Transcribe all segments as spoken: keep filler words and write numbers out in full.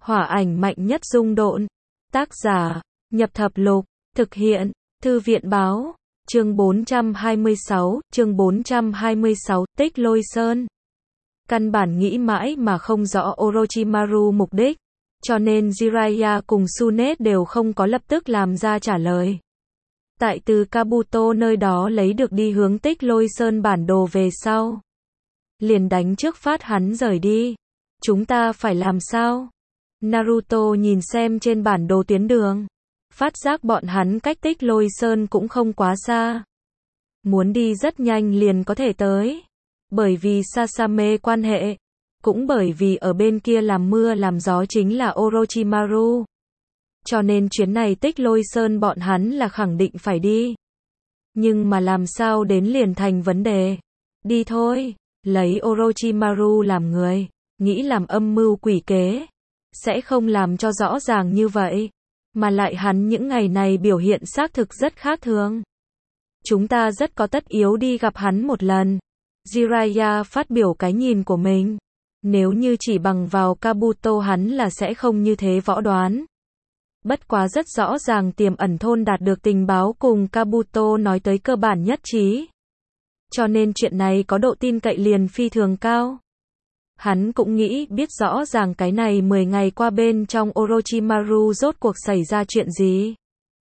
Hỏa ảnh mạnh nhất dung độn. Tác giả, Nhập Thập Lục. Thực hiện, Thư viện Báo. Chương bốn trăm hai mươi sáu, chương bốn trăm hai mươi sáu, Tích Lôi Sơn. Căn bản nghĩ mãi mà không rõ Orochimaru mục đích, cho nên Jiraiya cùng Tsunade đều không có lập tức làm ra trả lời. Tại từ Kabuto nơi đó lấy được đi hướng Tích Lôi Sơn bản đồ về sau, liền đánh trước phát hắn rời đi. Chúng ta phải làm sao? Naruto nhìn xem trên bản đồ tuyến đường, phát giác bọn hắn cách Tích Lôi Sơn cũng không quá xa. Muốn đi rất nhanh liền có thể tới. Bởi vì Sasame quan hệ, cũng bởi vì ở bên kia làm mưa làm gió chính là Orochimaru. Cho nên chuyến này Tích Lôi Sơn bọn hắn là khẳng định phải đi. Nhưng mà làm sao đến liền thành vấn đề. Đi thôi, lấy Orochimaru làm người, nghĩ làm âm mưu quỷ kế, sẽ không làm cho rõ ràng như vậy. Mà lại hắn những ngày này biểu hiện xác thực rất khác thường. Chúng ta rất có tất yếu đi gặp hắn một lần. Jiraiya phát biểu cái nhìn của mình. Nếu như chỉ bằng vào Kabuto hắn là sẽ không như thế võ đoán. Bất quá rất rõ ràng tiềm ẩn thôn đạt được tình báo cùng Kabuto nói tới cơ bản nhất trí. Cho nên chuyện này có độ tin cậy liền phi thường cao. Hắn cũng nghĩ biết rõ ràng cái này mười ngày qua bên trong Orochimaru rốt cuộc xảy ra chuyện gì.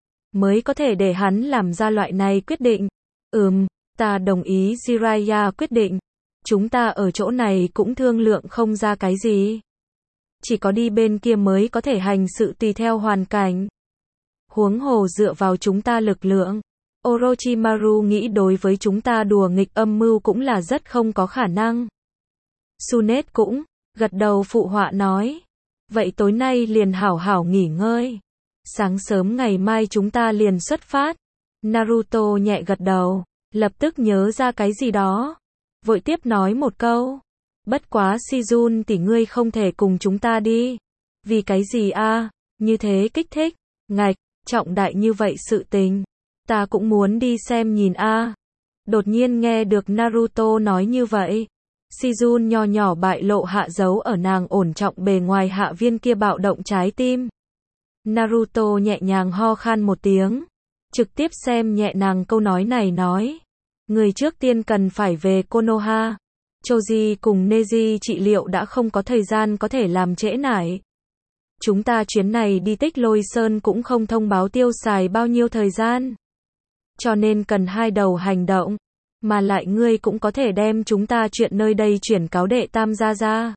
Mới có thể để hắn làm ra loại này quyết định. Ừm, ta đồng ý Jiraiya quyết định. Chúng ta ở chỗ này cũng thương lượng không ra cái gì. Chỉ có đi bên kia mới có thể hành sự tùy theo hoàn cảnh. Huống hồ dựa vào chúng ta lực lượng, Orochimaru nghĩ đối với chúng ta đùa nghịch âm mưu cũng là rất không có khả năng. Tsunade cũng gật đầu phụ họa nói. Vậy tối nay liền hảo hảo nghỉ ngơi. Sáng sớm ngày mai chúng ta liền xuất phát. Naruto nhẹ gật đầu, lập tức nhớ ra cái gì đó. Vội tiếp nói một câu. Bất quá Shizun tỷ ngươi không thể cùng chúng ta đi. Vì cái gì a? Như thế kích thích. Ngạch, trọng đại như vậy sự tình. Ta cũng muốn đi xem nhìn a. Đột nhiên nghe được Naruto nói như vậy. Shizun nho nhỏ bại lộ hạ dấu ở nàng ổn trọng bề ngoài hạ viên kia bạo động trái tim. Naruto nhẹ nhàng ho khan một tiếng. Trực tiếp xem nhẹ nàng câu nói này nói. Người trước tiên cần phải về Konoha. Choji cùng Neji trị liệu đã không có thời gian có thể làm trễ nải. Chúng ta chuyến này đi Tích Lôi Sơn cũng không thông báo tiêu xài bao nhiêu thời gian. Cho nên cần hai đầu hành động. Mà lại ngươi cũng có thể đem chúng ta chuyện nơi đây chuyển cáo đệ tam gia ra.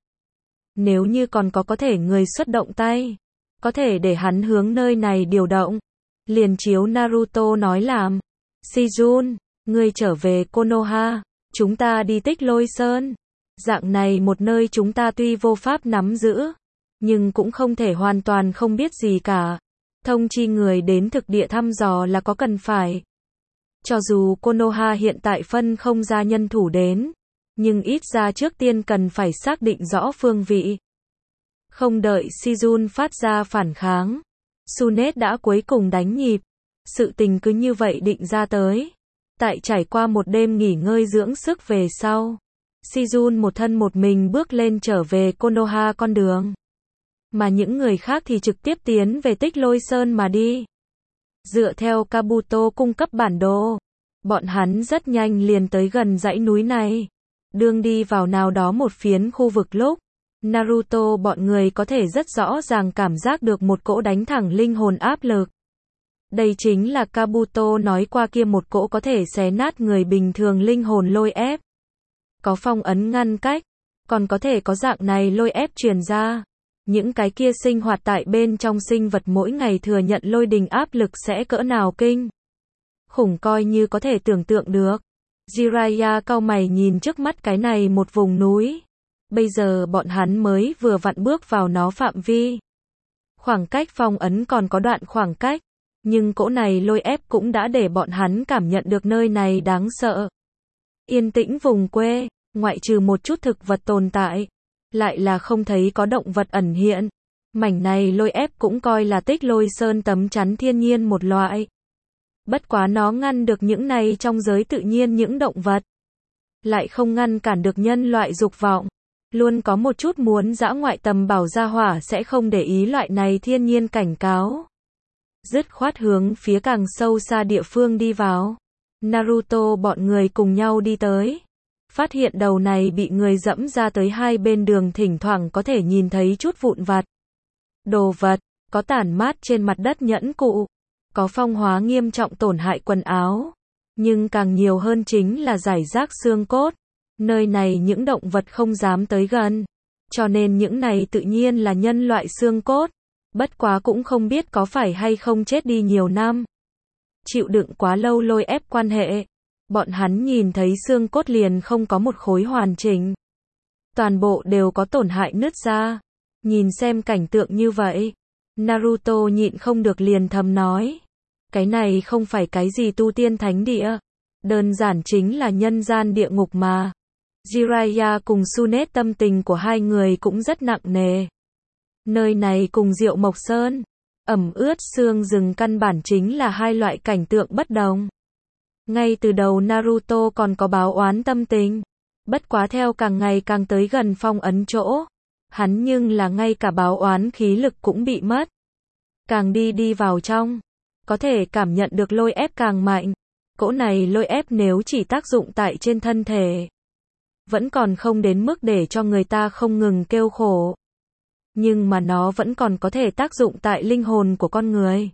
Nếu như còn có có thể người xuất động tay, có thể để hắn hướng nơi này điều động. Liền chiếu Naruto nói làm. Shizun, ngươi trở về Konoha, chúng ta đi Tích Lôi Sơn. Dạng này một nơi chúng ta tuy vô pháp nắm giữ, nhưng cũng không thể hoàn toàn không biết gì cả. Thông chi người đến thực địa thăm dò là có cần phải. Cho dù Konoha hiện tại phân không ra nhân thủ đến, nhưng ít ra trước tiên cần phải xác định rõ phương vị. Không đợi Shizun phát ra phản kháng, Tsunade đã cuối cùng đánh nhịp. Sự tình cứ như vậy định ra tới. Tại trải qua một đêm nghỉ ngơi dưỡng sức về sau, Shizun một thân một mình bước lên trở về Konoha con đường. Mà những người khác thì trực tiếp tiến về Tích Lôi Sơn mà đi. Dựa theo Kabuto cung cấp bản đồ, bọn hắn rất nhanh liền tới gần dãy núi này. Đương đi vào nào đó một phiến khu vực lúc, Naruto bọn người có thể rất rõ ràng cảm giác được một cỗ đánh thẳng linh hồn áp lực. Đây chính là Kabuto nói qua kia một cỗ có thể xé nát người bình thường linh hồn lôi ép. Có phong ấn ngăn cách, còn có thể có dạng này lôi ép truyền ra. Những cái kia sinh hoạt tại bên trong sinh vật mỗi ngày thừa nhận lôi đình áp lực sẽ cỡ nào kinh. Khủng coi như có thể tưởng tượng được. Jiraiya cau mày nhìn trước mắt cái này một vùng núi. Bây giờ bọn hắn mới vừa vặn bước vào nó phạm vi. Khoảng cách phong ấn còn có đoạn khoảng cách. Nhưng cỗ này lôi ép cũng đã để bọn hắn cảm nhận được nơi này đáng sợ. Yên tĩnh vùng quê, ngoại trừ một chút thực vật tồn tại, lại là không thấy có động vật ẩn hiện. Mảnh này lôi ép cũng coi là Tích Lôi Sơn tấm chắn thiên nhiên một loại. Bất quá nó ngăn được những này trong giới tự nhiên những động vật. Lại không ngăn cản được nhân loại dục vọng. Luôn có một chút muốn dã ngoại tầm bảo gia hỏa sẽ không để ý loại này thiên nhiên cảnh cáo. Dứt khoát hướng phía càng sâu xa địa phương đi vào. Naruto bọn người cùng nhau đi tới. Phát hiện đầu này bị người dẫm ra tới hai bên đường thỉnh thoảng có thể nhìn thấy chút vụn vặt. Đồ vật, có tản mát trên mặt đất nhẫn cụ. Có phong hóa nghiêm trọng tổn hại quần áo. Nhưng càng nhiều hơn chính là giải rác xương cốt. Nơi này những động vật không dám tới gần. Cho nên những này tự nhiên là nhân loại xương cốt. Bất quá cũng không biết có phải hay không chết đi nhiều năm. Chịu đựng quá lâu lôi ép quan hệ. Bọn hắn nhìn thấy xương cốt liền không có một khối hoàn chỉnh. Toàn bộ đều có tổn hại nứt ra. Nhìn xem cảnh tượng như vậy. Naruto nhịn không được liền thầm nói. Cái này không phải cái gì tu tiên thánh địa. Đơn giản chính là nhân gian địa ngục mà. Jiraiya cùng Tsunade tâm tình của hai người cũng rất nặng nề. Nơi này cùng Diệu Mộc Sơn, ẩm ướt xương rừng căn bản chính là hai loại cảnh tượng bất đồng. Ngay từ đầu Naruto còn có báo oán tâm tình. Bất quá theo càng ngày càng tới gần phong ấn chỗ. Hắn nhưng là ngay cả báo oán khí lực cũng bị mất. Càng đi đi vào trong. Có thể cảm nhận được lôi ép càng mạnh. Cỗ này lôi ép nếu chỉ tác dụng tại trên thân thể. Vẫn còn không đến mức để cho người ta không ngừng kêu khổ. Nhưng mà nó vẫn còn có thể tác dụng tại linh hồn của con người.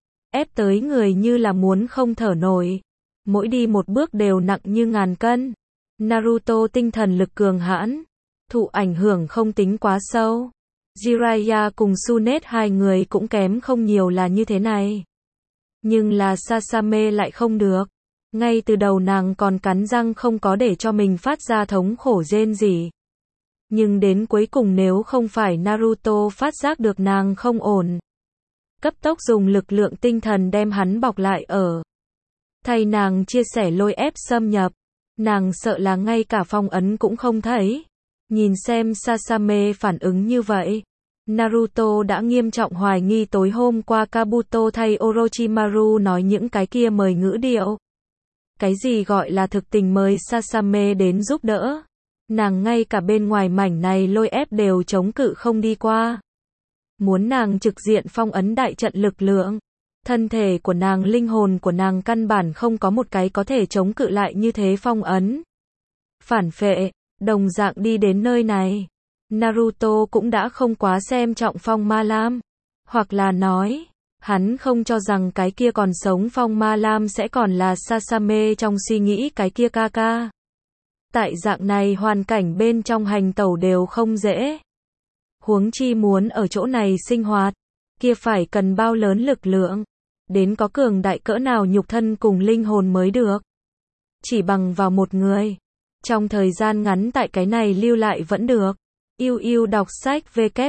Ép tới người như là muốn không thở nổi. Mỗi đi một bước đều nặng như ngàn cân. Naruto tinh thần lực cường hãn. Thụ ảnh hưởng không tính quá sâu. Jiraiya cùng Tsunade hai người cũng kém không nhiều là như thế này. Nhưng là Sasame lại không được. Ngay từ đầu nàng còn cắn răng không có để cho mình phát ra thống khổ rên rỉ. Nhưng đến cuối cùng nếu không phải Naruto phát giác được nàng không ổn. Cấp tốc dùng lực lượng tinh thần đem hắn bọc lại ở. Thay nàng chia sẻ lôi ép xâm nhập. Nàng sợ là ngay cả phong ấn cũng không thấy. Nhìn xem Sasame phản ứng như vậy. Naruto đã nghiêm trọng hoài nghi tối hôm qua Kabuto thay Orochimaru nói những cái kia mời ngữ điệu. Cái gì gọi là thực tình mời Sasame đến giúp đỡ. Nàng ngay cả bên ngoài mảnh này lôi ép đều chống cự không đi qua. Muốn nàng trực diện phong ấn đại trận lực lượng. Thân thể của nàng, linh hồn của nàng căn bản không có một cái có thể chống cự lại như thế phong ấn. Phản phệ, đồng dạng đi đến nơi này. Naruto cũng đã không quá xem trọng Phong Ma Lam. Hoặc là nói, hắn không cho rằng cái kia còn sống Phong Ma Lam sẽ còn là Sasame trong suy nghĩ cái kia ca ca. Tại dạng này hoàn cảnh bên trong hành tẩu đều không dễ. Huống chi muốn ở chỗ này sinh hoạt, kia phải cần bao lớn lực lượng. Đến có cường đại cỡ nào nhục thân cùng linh hồn mới được. Chỉ bằng vào một người. Trong thời gian ngắn tại cái này lưu lại vẫn được. Yêu yêu đọc sách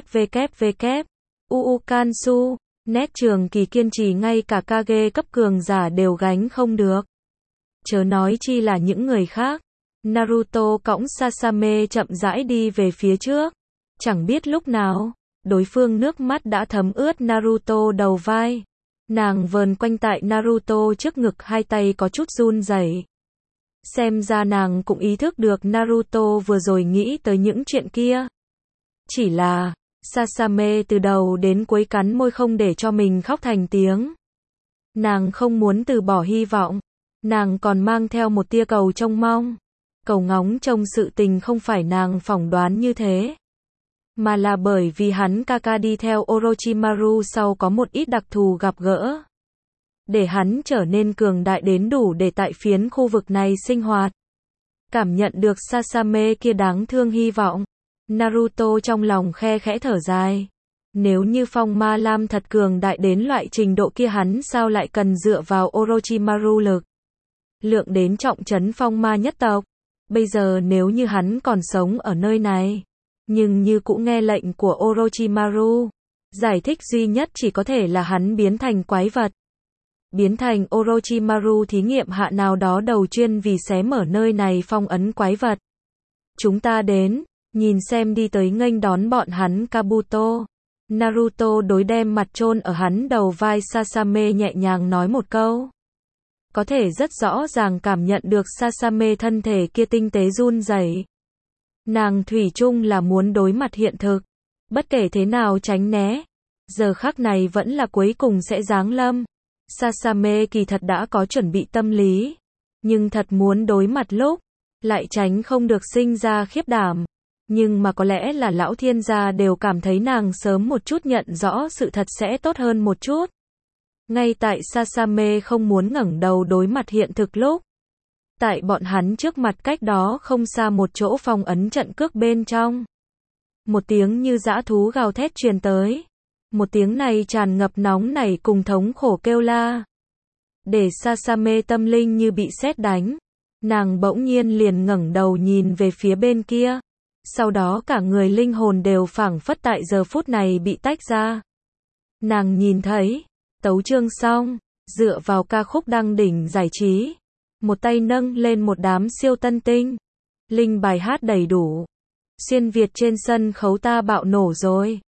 www. Uu Kansu. Nét trường kỳ kiên trì ngay cả Kage cấp cường giả đều gánh không được. Chớ nói chi là những người khác. Naruto cõng Sasame chậm rãi đi về phía trước. Chẳng biết lúc nào, đối phương nước mắt đã thấm ướt Naruto đầu vai. Nàng vờn quanh tại Naruto trước ngực, hai tay có chút run rẩy. Xem ra nàng cũng ý thức được Naruto vừa rồi nghĩ tới những chuyện kia. Chỉ là, Sasame từ đầu đến cuối cắn môi không để cho mình khóc thành tiếng. Nàng không muốn từ bỏ hy vọng. Nàng còn mang theo một tia cầu trông mong. Cầu ngóng trông sự tình không phải nàng phỏng đoán như thế. Mà là bởi vì hắn ca ca đi theo Orochimaru sau có một ít đặc thù gặp gỡ. Để hắn trở nên cường đại đến đủ để tại phiến khu vực này sinh hoạt. Cảm nhận được Sasame kia đáng thương hy vọng. Naruto trong lòng khe khẽ thở dài. Nếu như Phong Ma Lam thật cường đại đến loại trình độ kia hắn sao lại cần dựa vào Orochimaru lực. Lượng đến trọng trấn Phong Ma nhất tộc. Bây giờ nếu như hắn còn sống ở nơi này. Nhưng như cũng nghe lệnh của Orochimaru. Giải thích duy nhất chỉ có thể là hắn biến thành quái vật. Biến thành Orochimaru thí nghiệm hạ nào đó đầu chuyên vì xé mở nơi này phong ấn quái vật. Chúng ta đến, nhìn xem đi tới nghênh đón bọn hắn Kabuto. Naruto đối đem mặt chôn ở hắn đầu vai Sasame nhẹ nhàng nói một câu. Có thể rất rõ ràng cảm nhận được Sasame thân thể kia tinh tế run rẩy. Nàng thủy chung là muốn đối mặt hiện thực. Bất kể thế nào tránh né, giờ khắc này vẫn là cuối cùng sẽ giáng lâm. Sasame kỳ thật đã có chuẩn bị tâm lý, nhưng thật muốn đối mặt lúc, lại tránh không được sinh ra khiếp đảm. Nhưng mà có lẽ là lão thiên gia đều cảm thấy nàng sớm một chút nhận rõ sự thật sẽ tốt hơn một chút. Ngay tại Sasame không muốn ngẩng đầu đối mặt hiện thực lúc, tại bọn hắn trước mặt cách đó không xa một chỗ phong ấn trận cước bên trong, một tiếng như dã thú gào thét truyền tới. Một tiếng này tràn ngập nóng nảy cùng thống khổ kêu la. Để Sasame tâm linh như bị sét đánh. Nàng bỗng nhiên liền ngẩng đầu nhìn về phía bên kia. Sau đó cả người linh hồn đều phảng phất tại giờ phút này bị tách ra. Nàng nhìn thấy, tấu chương xong, dựa vào ca khúc đăng đỉnh giải trí. Một tay nâng lên một đám siêu tân tinh. Linh bài hát đầy đủ. Xuyên Việt trên sân khấu ta bạo nổ rồi.